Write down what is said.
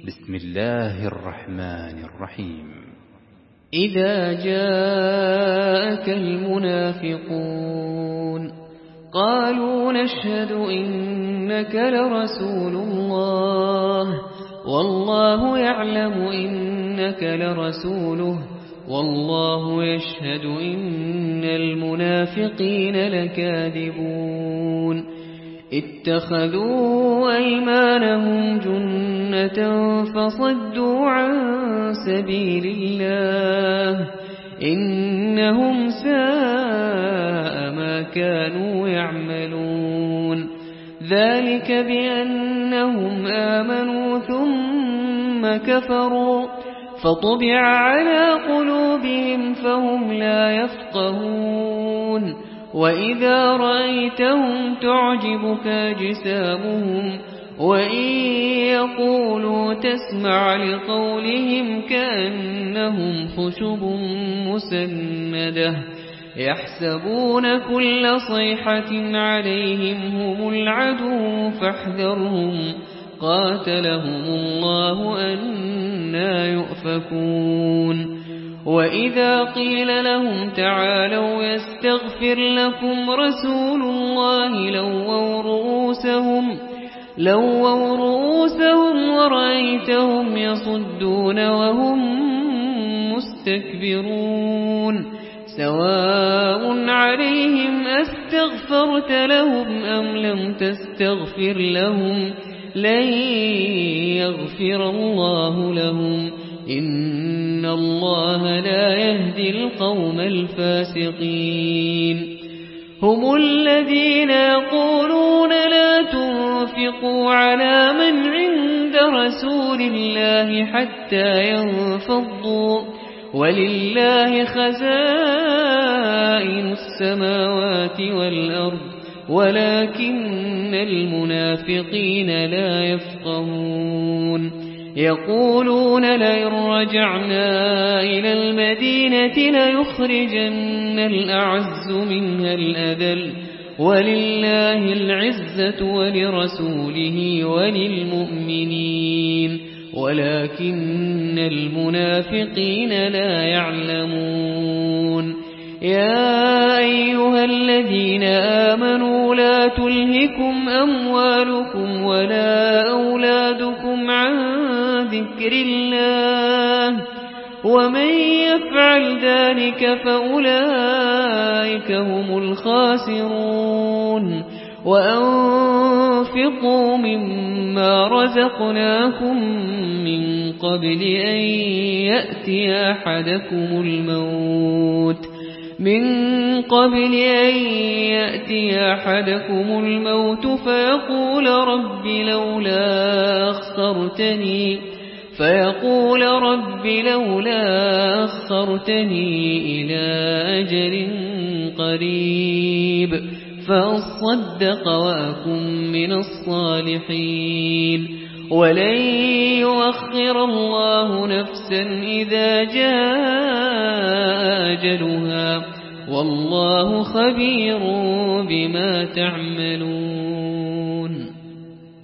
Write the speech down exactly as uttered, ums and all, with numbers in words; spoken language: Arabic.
بسم الله الرحمن الرحيم. إذا جاءك المنافقون قالوا نشهد إنك لرسول الله والله يعلم إنك لرسوله والله يشهد إن المنافقين لكاذبون اتخذوا أيمانهم جنة فصدوا عن سبيل الله إنهم ساء ما كانوا يعملون ذلك بأنهم آمنوا ثم كفروا فطبع على قلوبهم فهم لا يفقهون وإذا رأيتهم تعجبك أجسامهم وإن يقولوا تسمع لقولهم كأنهم خشب مسندة يحسبون كل صيحة عليهم هم العدو فاحذرهم قاتلهم الله أنى يؤفكون وإذا قيل لهم تعالوا يستغفر لكم رسول الله لووا رؤوسهم لووا رؤوسهم ورأيتهم يصدون وهم مستكبرون سواء عليهم أستغفرت لهم أم لم تستغفر لهم لن يغفر الله لهم إن الله لا يهدي القوم الفاسقين هم الذين يقولون لا تنفقوا على من عند رسول الله حتى ينفضوا ولله خزائن السماوات والأرض ولكن المنافقين لا يفقهون يقولون لئن رجعنا إلى المدينة ليخرجن الأعز منها الأذل ولله العزة ولرسوله وللمؤمنين ولكن المنافقين لا يعلمون يا أيها الذين آمنوا لا تلهكم أموالكم ولا أولادكم عن ذكر الله ومن يفعل ذلك فأولئك هم الخاسرون وأنفقوا مما رزقناكم من قبل أن يأتي أحدكم الموت من قبل أن يأتي أحدكم الموت فيقول رب لولا أخرتني فيقول رب لولا أخرتني إلى أجل قريب فأصدق وأكن من الصالحين ولن يؤخر الله نفسا إذا جاء أجلها والله خبير بما تعملون.